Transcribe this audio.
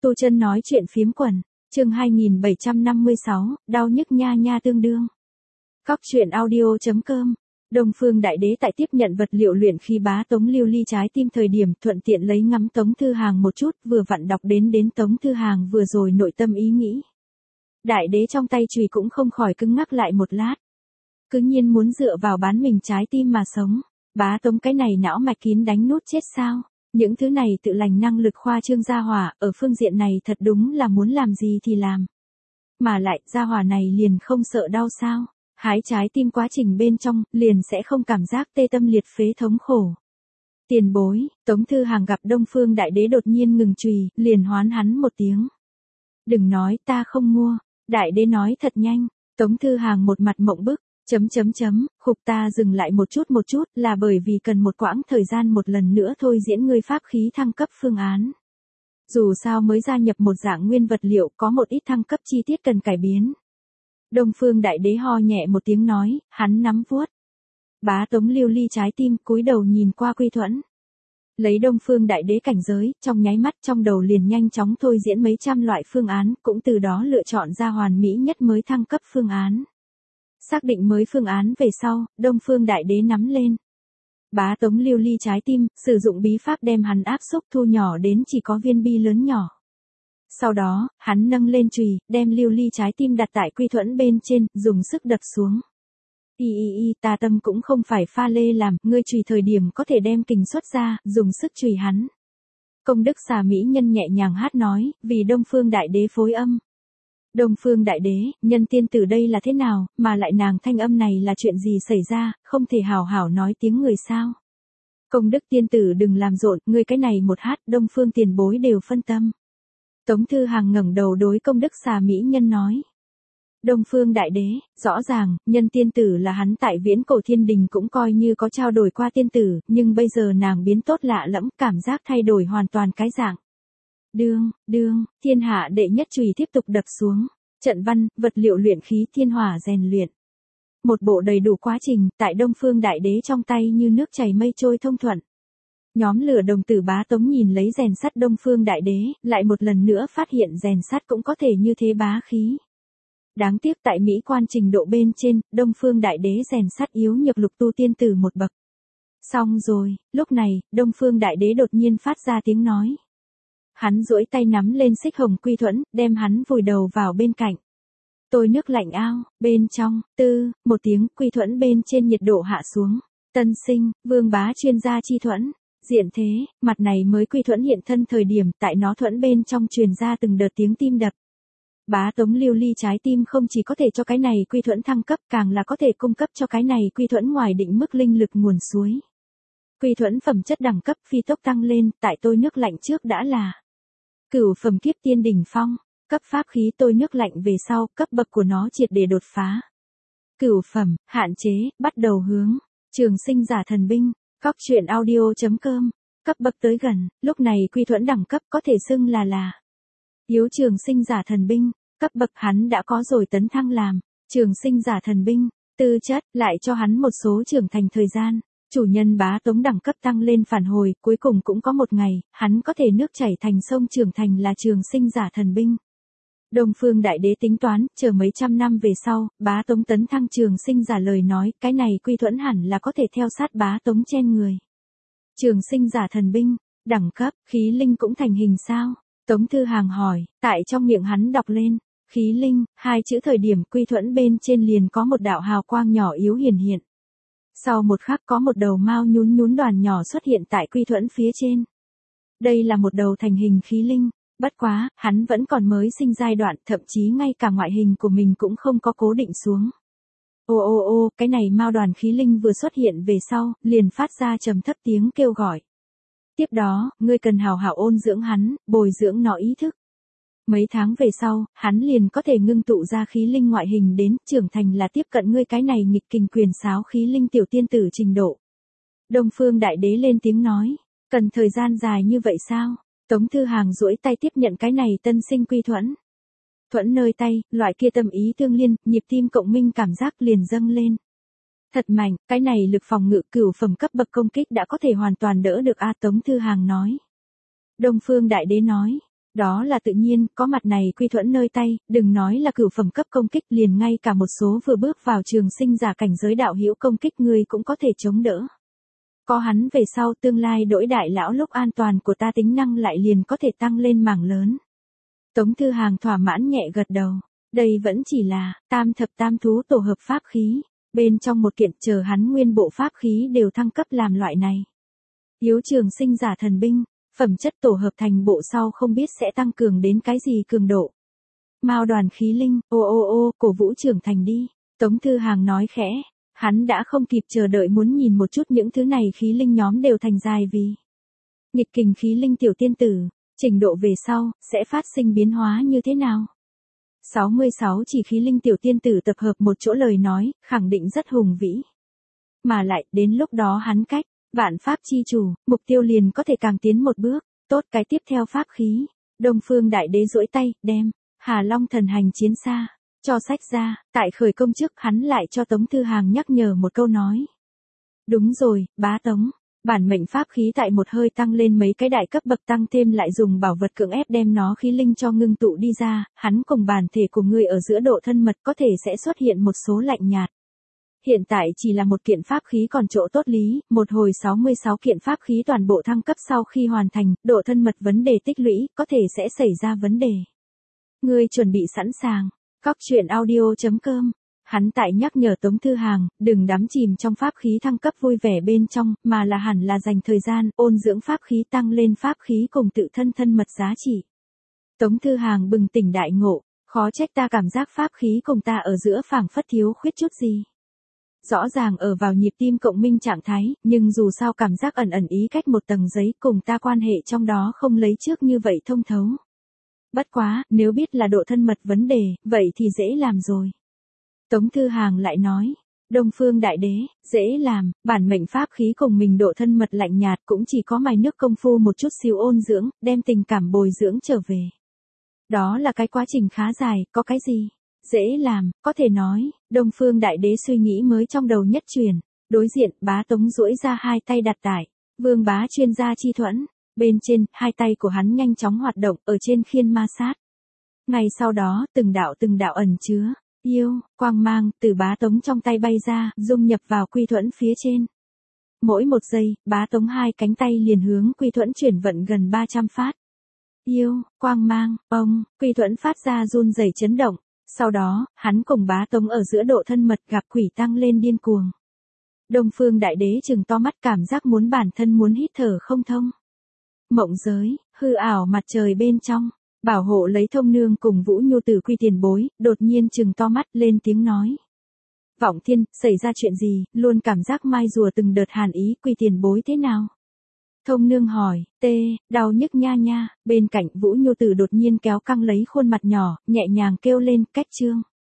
Tu Chân nói chuyện phiếm quần, chương 2756, đau nhức nha nha tương đương. Cóc truyện audio.com. Đông Phương Đại Đế tại tiếp nhận vật liệu luyện khí bá Tống Lưu Ly trái tim thời điểm thuận tiện lấy ngắm Tống Thư Hàng một chút, vừa vặn đọc đến Tống Thư Hàng vừa rồi nội tâm ý nghĩ. Đại đế trong tay chùy cũng không khỏi cứng ngắc lại một lát. Cứ nhiên muốn dựa vào bán mình trái tim mà sống. Bá Tống cái này não mạch kín đánh nút chết sao? Những thứ này tự lành năng lực khoa trương gia hỏa, ở phương diện này thật đúng là muốn làm gì thì làm. Mà lại, gia hỏa này liền không sợ đau sao? Hái trái tim quá trình bên trong, liền sẽ không cảm giác tê tâm liệt phế thống khổ. Tiền bối, Tống Thư Hàng gặp Đông Phương Đại Đế đột nhiên ngừng chùy, liền hoán hắn một tiếng. Đừng nói ta không mua, Đại Đế nói thật nhanh, Tống Thư Hàng một mặt mộng bức. Khục ta dừng lại một chút là bởi vì cần một quãng thời gian một lần nữa thôi diễn ngươi pháp khí thăng cấp phương án. Dù sao mới gia nhập một dạng nguyên vật liệu có một ít thăng cấp chi tiết cần cải biến. Đông Phương Đại Đế ho nhẹ một tiếng nói, hắn nắm vuốt. Bá Tống Lưu Ly trái tim cúi đầu nhìn qua Quy Thuẫn. Lấy Đông Phương Đại Đế cảnh giới, trong nháy mắt trong đầu liền nhanh chóng thôi diễn mấy trăm loại phương án, cũng từ đó lựa chọn ra hoàn mỹ nhất mới thăng cấp phương án. Xác định mới phương án về sau, Đông Phương Đại Đế nắm lên. Bá Tống Lưu Ly trái tim, sử dụng bí pháp đem hắn áp xúc thu nhỏ đến chỉ có viên bi lớn nhỏ. Sau đó, hắn nâng lên chùy, đem Lưu Ly trái tim đặt tại Quy Thuẫn bên trên, dùng sức đập xuống. Ta tâm cũng không phải pha lê làm, ngươi chùy thời điểm có thể đem kình xuất ra, dùng sức chùy hắn. Công đức xà mỹ nhân nhẹ nhàng hát nói, vì Đông Phương Đại Đế phối âm. Đông Phương Đại Đế, nhân tiên tử đây là thế nào, mà lại nàng thanh âm này là chuyện gì xảy ra, không thể hảo hảo nói tiếng người sao. Công đức tiên tử đừng làm rộn, ngươi cái này một hát, Đông Phương tiền bối đều phân tâm. Tống Thư Hàng ngẩng đầu đối công đức xà mỹ nhân nói. Đông Phương Đại Đế, rõ ràng, nhân tiên tử là hắn tại viễn cổ thiên đình cũng coi như có trao đổi qua tiên tử, nhưng bây giờ nàng biến tốt lạ lẫm, cảm giác thay đổi hoàn toàn cái dạng. Đương, thiên hạ đệ nhất chùy tiếp tục đập xuống. Trận văn, vật liệu luyện khí thiên hỏa rèn luyện. Một bộ đầy đủ quá trình, tại Đông Phương Đại Đế trong tay như nước chảy mây trôi thông thuận. Nhóm lửa đồng tử Bá Tống nhìn lấy rèn sắt Đông Phương Đại Đế, lại một lần nữa phát hiện rèn sắt cũng có thể như thế bá khí. Đáng tiếc tại mỹ quan trình độ bên trên, Đông Phương Đại Đế rèn sắt yếu nhược lục tu tiên tử một bậc. Xong rồi, lúc này, Đông Phương Đại Đế đột nhiên phát ra tiếng nói. Hắn duỗi tay nắm lên xích hồng Quy Thuẫn, đem hắn vùi đầu vào bên cạnh. Tôi nước lạnh ao, bên trong, một tiếng Quy Thuẫn bên trên nhiệt độ hạ xuống. Tân sinh, vương bá chuyên gia chi thuẫn. Diện thế, mặt này mới Quy Thuẫn hiện thân thời điểm tại nó thuẫn bên trong truyền ra từng đợt tiếng tim đập. Bá Tống Lưu Ly trái tim không chỉ có thể cho cái này Quy Thuẫn thăng cấp, càng là có thể cung cấp cho cái này Quy Thuẫn ngoài định mức linh lực nguồn suối. Quy Thuẫn phẩm chất đẳng cấp phi tốc tăng lên, tại tôi nước lạnh trước đã là cửu phẩm kiếp tiên đỉnh phong, cấp pháp khí tôi nước lạnh về sau, cấp bậc của nó triệt để đột phá. Cửu phẩm, hạn chế, bắt đầu hướng, trường sinh giả thần binh, cóc truyện audio.com, cấp bậc tới gần, lúc này Quy Thuẫn đẳng cấp có thể xưng là yếu trường sinh giả thần binh, cấp bậc hắn đã có rồi tấn thăng làm, trường sinh giả thần binh, tư chất, lại cho hắn một số trưởng thành thời gian. Chủ nhân Bá Tống đẳng cấp tăng lên phản hồi, cuối cùng cũng có một ngày, hắn có thể nước chảy thành sông trưởng thành là trường sinh giả thần binh. Đông Phương Đại Đế tính toán, chờ mấy trăm năm về sau, Bá Tống tấn thăng trường sinh giả lời nói, cái này Quy Thuẫn hẳn là có thể theo sát Bá Tống trên người. Trường sinh giả thần binh, đẳng cấp, khí linh cũng thành hình sao? Tống Thư Hàng hỏi, tại trong miệng hắn đọc lên, khí linh, hai chữ thời điểm Quy Thuẫn bên trên liền có một đạo hào quang nhỏ yếu hiển hiện. Sau một khắc có một đầu mao nhún đoàn nhỏ xuất hiện tại Quy Thuẫn phía trên. Đây là một đầu thành hình khí linh, bất quá, hắn vẫn còn mới sinh giai đoạn, thậm chí ngay cả ngoại hình của mình cũng không có cố định xuống. Cái này mao đoàn khí linh vừa xuất hiện về sau, liền phát ra trầm thấp tiếng kêu gọi. Tiếp đó, ngươi cần hào hảo ôn dưỡng hắn, bồi dưỡng nó ý thức. Mấy tháng về sau, hắn liền có thể ngưng tụ ra khí linh ngoại hình đến, trưởng thành là tiếp cận ngươi cái này nghịch kình quyền sáo khí linh tiểu tiên tử trình độ. Đông Phương Đại Đế lên tiếng nói, cần thời gian dài như vậy sao? Tống Thư Hàng duỗi tay tiếp nhận cái này tân sinh Quy Thuẫn. Thuẫn nơi tay, loại kia tâm ý tương liên, nhịp tim cộng minh cảm giác liền dâng lên. Thật mạnh, cái này lực phòng ngự cửu phẩm cấp bậc công kích đã có thể hoàn toàn đỡ được Tống Thư Hàng nói. Đông Phương Đại Đế nói, Đó là tự nhiên, có mặt này quy thuẫn nơi tay, đừng nói là cửu phẩm cấp công kích, liền ngay cả một số vừa bước vào trường sinh giả cảnh giới đạo hữu công kích ngươi cũng có thể chống đỡ. Có hắn về sau tương lai đổi đại lão lúc an toàn của ta tính năng lại liền có thể tăng lên mảng lớn. Tống Thư Hàng thỏa mãn nhẹ gật đầu. Đây vẫn chỉ là tam thập tam thú tổ hợp pháp khí. Bên trong một kiện chờ hắn nguyên bộ pháp khí đều thăng cấp làm loại này. Yếu trường sinh giả thần binh, phẩm chất tổ hợp thành bộ sau không biết sẽ tăng cường đến cái gì cường độ. Mao đoàn khí linh, cổ vũ trưởng thành đi. Tống Thư Hàng nói khẽ. Hắn đã không kịp chờ đợi muốn nhìn một chút những thứ này khí linh nhóm đều thành dài vì. Nghịch kình khí linh tiểu tiên tử, trình độ về sau, sẽ phát sinh biến hóa như thế nào? 66 chỉ khí linh tiểu tiên tử tập hợp một chỗ lời nói, khẳng định rất hùng vĩ. Mà lại, đến lúc đó hắn cách, vạn pháp chi chủ, mục tiêu liền có thể càng tiến một bước, tốt cái tiếp theo pháp khí. Đông Phương Đại Đế duỗi tay, đem, Hà Long thần hành chiến xa, cho sách ra, tại khởi công trước hắn lại cho Tống Thư Hàng nhắc nhở một câu nói. Đúng rồi, bá Tống. Bản mệnh pháp khí tại một hơi tăng lên mấy cái đại cấp bậc tăng thêm lại dùng bảo vật cưỡng ép đem nó khí linh cho ngưng tụ đi ra, hắn cùng bản thể của ngươi ở giữa độ thân mật có thể sẽ xuất hiện một số lạnh nhạt. Hiện tại chỉ là một kiện pháp khí còn chỗ tốt lý, một hồi 66 kiện pháp khí toàn bộ thăng cấp sau khi hoàn thành, độ thân mật vấn đề tích lũy, có thể sẽ xảy ra vấn đề. Ngươi chuẩn bị sẵn sàng, coctruyện.audio.com. Hắn tại nhắc nhở Tống Thư Hàng, đừng đắm chìm trong pháp khí thăng cấp vui vẻ bên trong, mà là hẳn là dành thời gian, ôn dưỡng pháp khí tăng lên pháp khí cùng tự thân thân mật giá trị. Tống Thư Hàng bừng tỉnh đại ngộ, khó trách ta cảm giác pháp khí cùng ta ở giữa phảng phất thiếu khuyết chút gì. Rõ ràng ở vào nhịp tim cộng minh trạng thái, nhưng dù sao cảm giác ẩn ẩn ý cách một tầng giấy cùng ta quan hệ trong đó không lấy trước như vậy thông thấu. Bất quá, nếu biết là độ thân mật vấn đề, vậy thì dễ làm rồi. Tống Thư Hàng lại nói, Đông Phương Đại Đế, dễ làm, bản mệnh pháp khí cùng mình độ thân mật lạnh nhạt cũng chỉ có mài nước công phu một chút xíu ôn dưỡng, đem tình cảm bồi dưỡng trở về. Đó là cái quá trình khá dài, có cái gì? Dễ làm, có thể nói, Đông Phương Đại Đế suy nghĩ mới trong đầu nhất truyền, đối diện, bá Tống duỗi ra hai tay đặt tại, Vương Bá chuyên gia chi thuẫn, bên trên, hai tay của hắn nhanh chóng hoạt động, ở trên khiên ma sát. Ngay sau đó, từng đạo ẩn chứa. Yêu, quang mang, từ bá Tống trong tay bay ra, dung nhập vào quy thuẫn phía trên. Mỗi một giây, bá Tống hai cánh tay liền hướng quy thuẫn chuyển vận gần 300 phát. Yêu, quang mang, quy thuẫn phát ra run rẩy chấn động. Sau đó, hắn cùng bá Tống ở giữa độ thân mật gặp quỷ tăng lên điên cuồng. Đông Phương Đại Đế trừng to mắt cảm giác muốn bản thân muốn hít thở không thông. Mộng giới, hư ảo mặt trời bên trong. Bảo hộ lấy Thông Nương cùng Vũ Nhu Tử Quy tiền bối, đột nhiên trừng to mắt lên tiếng nói. Vọng Thiên, xảy ra chuyện gì, luôn cảm giác mai rùa từng đợt hàn ý, Quy tiền bối thế nào? Thông Nương hỏi, đau nhức nha nha, bên cạnh Vũ Nhu Tử đột nhiên kéo căng lấy khuôn mặt nhỏ, nhẹ nhàng kêu lên, cách trương.